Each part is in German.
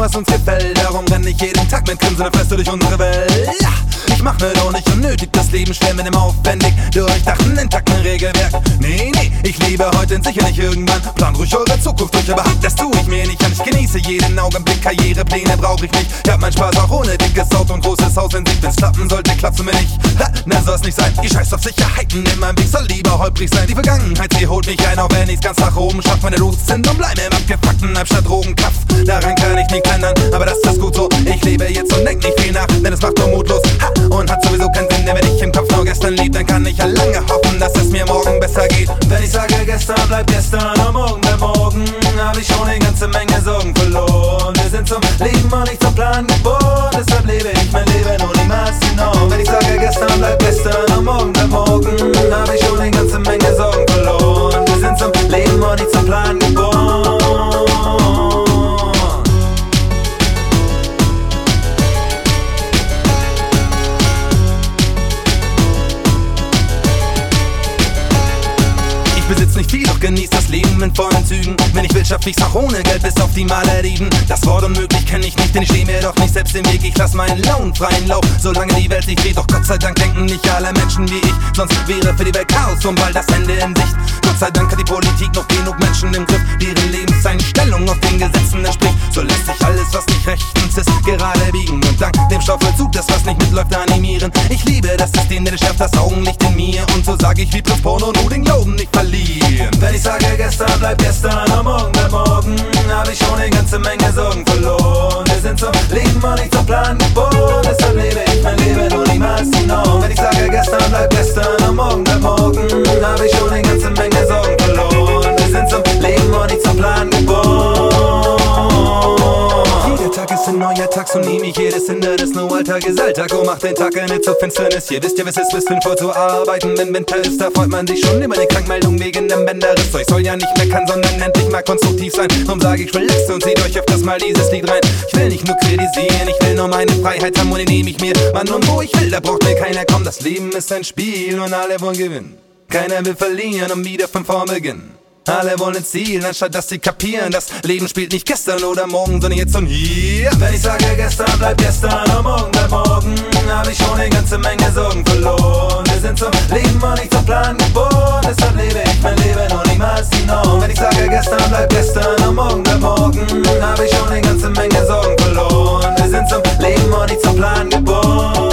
was uns gefällt. Darum renn ich jeden Tag mit grinsender Fresse durch unsere Welt. Ja, ich mach mir doch nicht unnötig das Leben schwer mit dem aufwendig durchdachten, intakten Regelwerk. Nee, ich lebe heute und sicher nicht irgendwann. Plan ruhig eure Zukunft durch, aber das tue ich mir nicht an. Ich genieße jeden Augenblick, Karrierepläne brauche ich nicht. Ich hab meinen Spaß auch ohne dickes Auto und großes Haus. Wenn wenn's klappen sollte, klappt's mir nicht. Ha, na soll's nicht sein. Ich scheiß auf Sicherheiten in meinem Weg, soll lieber holprig sein. Die Vergangenheit, sie holt mich ein, auch wenn ich's ganz nach oben schaff. Meine Lust sind und bleibe im abgefuckten Albstadt Drogenkapf. Daran kann ich nicht ändern, aber das ist gut so. Ich lebe jetzt und denk nicht viel nach, denn es macht nur mutlos. Ha, und hat sowieso keinen Sinn, denn wenn ich im Kopf nur gestern lieb, dann kann ich ja lange hoffen, dass es mir morgen besser geht. Wenn ich sage gestern bleibt gestern und morgen bleibt morgen, hab ich schon eine ganze Menge Sorgen verloren. Wir sind zum Leben und nicht zum Plan geboren, deshalb lebe ich mein Leben und niemals genau. Wenn ich sage gestern bleibt gestern und morgen bleibt morgen, hab ich schon eine ganze Menge Sorgen verloren. Wir sind zum Leben und nicht zum Plan geboren. Ich besitz nicht viel, doch genieß das Leben in vollen Zügen. Wenn ich will, schaff ich's auch ohne Geld bis auf die Malediven. Das Wort unmöglich kenn ich nicht, denn ich steh mir doch nicht selbst im Weg. Ich lass meinen Launen freien Lauf, solange die Welt sich dreht. Doch Gott sei Dank denken nicht alle Menschen wie ich, sonst wäre für die Welt Chaos und bald das Ende in Sicht. Gott sei Dank hat die Politik noch genug Menschen im Griff, deren Lebenseinstellung auf den Gesetzen entspricht. So lässt sich alles, was nicht rechtens ist, gerade biegen und dank dem Stoffvollzug das, was nicht mitläuft, animieren. Ich liebe das System, denn es schärft das Augenlicht in mir. Und so sag ich wie Prinz Porno, nur den Glauben nicht verlieren. Wenn ich sage gestern bleibt gestern und morgen bleibt morgen, hab ich schon eine ganze Menge Sorgen verloren. Wir sind zum Leben und nicht zum Plan geboren, deshalb lebe ich mein Leben und niemals die Norm. Wenn ich sage gestern bleibt gestern und morgen bleibt morgen, hab ich schon eine ganze Menge Sorgen verloren. Wir sind zum Leben und nicht zum Plan geboren. Jeder Tag ist ein neuer Tag, so nehm ich jedes Hindernis. Nur Alltag ist Alltag, oh macht den Tag nicht zur Finsternis. Hier wisst ihr, was es ist, sinnvoll zu arbeiten. Wenn Winter ist, da freut man sich schon über die Krankmeldung wegen dem Bänderriss. So, ich soll ja nicht meckern, sondern endlich mal konstruktiv sein. Drum sag ich, relax und zieht euch öfters mal dieses Lied rein. Ich will nicht nur kritisieren, ich will nur meine Freiheit haben und die nehm ich mir. Wann und wo ich will, da braucht mir keiner kommen. Das Leben ist ein Spiel und alle wollen gewinnen. Keiner will verlieren und wieder von vorn beginnen. Alle wollen ein Ziel, anstatt dass sie kapieren, das Leben spielt nicht gestern oder morgen, sondern jetzt und hier. Wenn ich sage gestern bleibt gestern und morgen bleibt morgen, hab ich schon eine ganze Menge Sorgen verloren. Wir sind zum Leben und nicht zum Plan geboren, deshalb lebe ich mein Leben und niemals die Norm. Wenn ich sage gestern bleibt gestern und morgen bleibt morgen, hab ich schon eine ganze Menge Sorgen verloren. Wir sind zum Leben und nicht zum Plan geboren.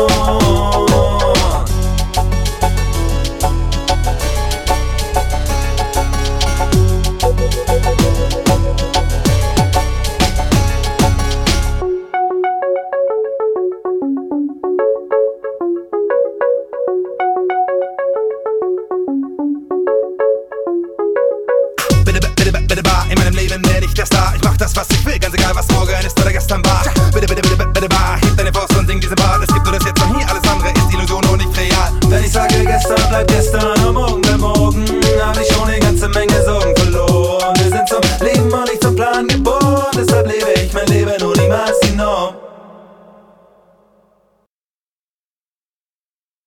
In meinem Leben werde ich der Star. Ich mach das, was ich will, ganz egal, was morgen ist oder gestern war. Bitte, bitte, bitte, bitte, bar. Heb deine Faust und sing diese Part. Es gibt nur das Jetzt und hier, alles andere ist Illusion und nicht real. Wenn ich sage gestern bleibt gestern und morgen bleibt morgen, hab ich schon eine ganze Menge Sorgen verloren. Wir sind zum Leben und nicht zum Plan geboren, deshalb lebe ich mein Leben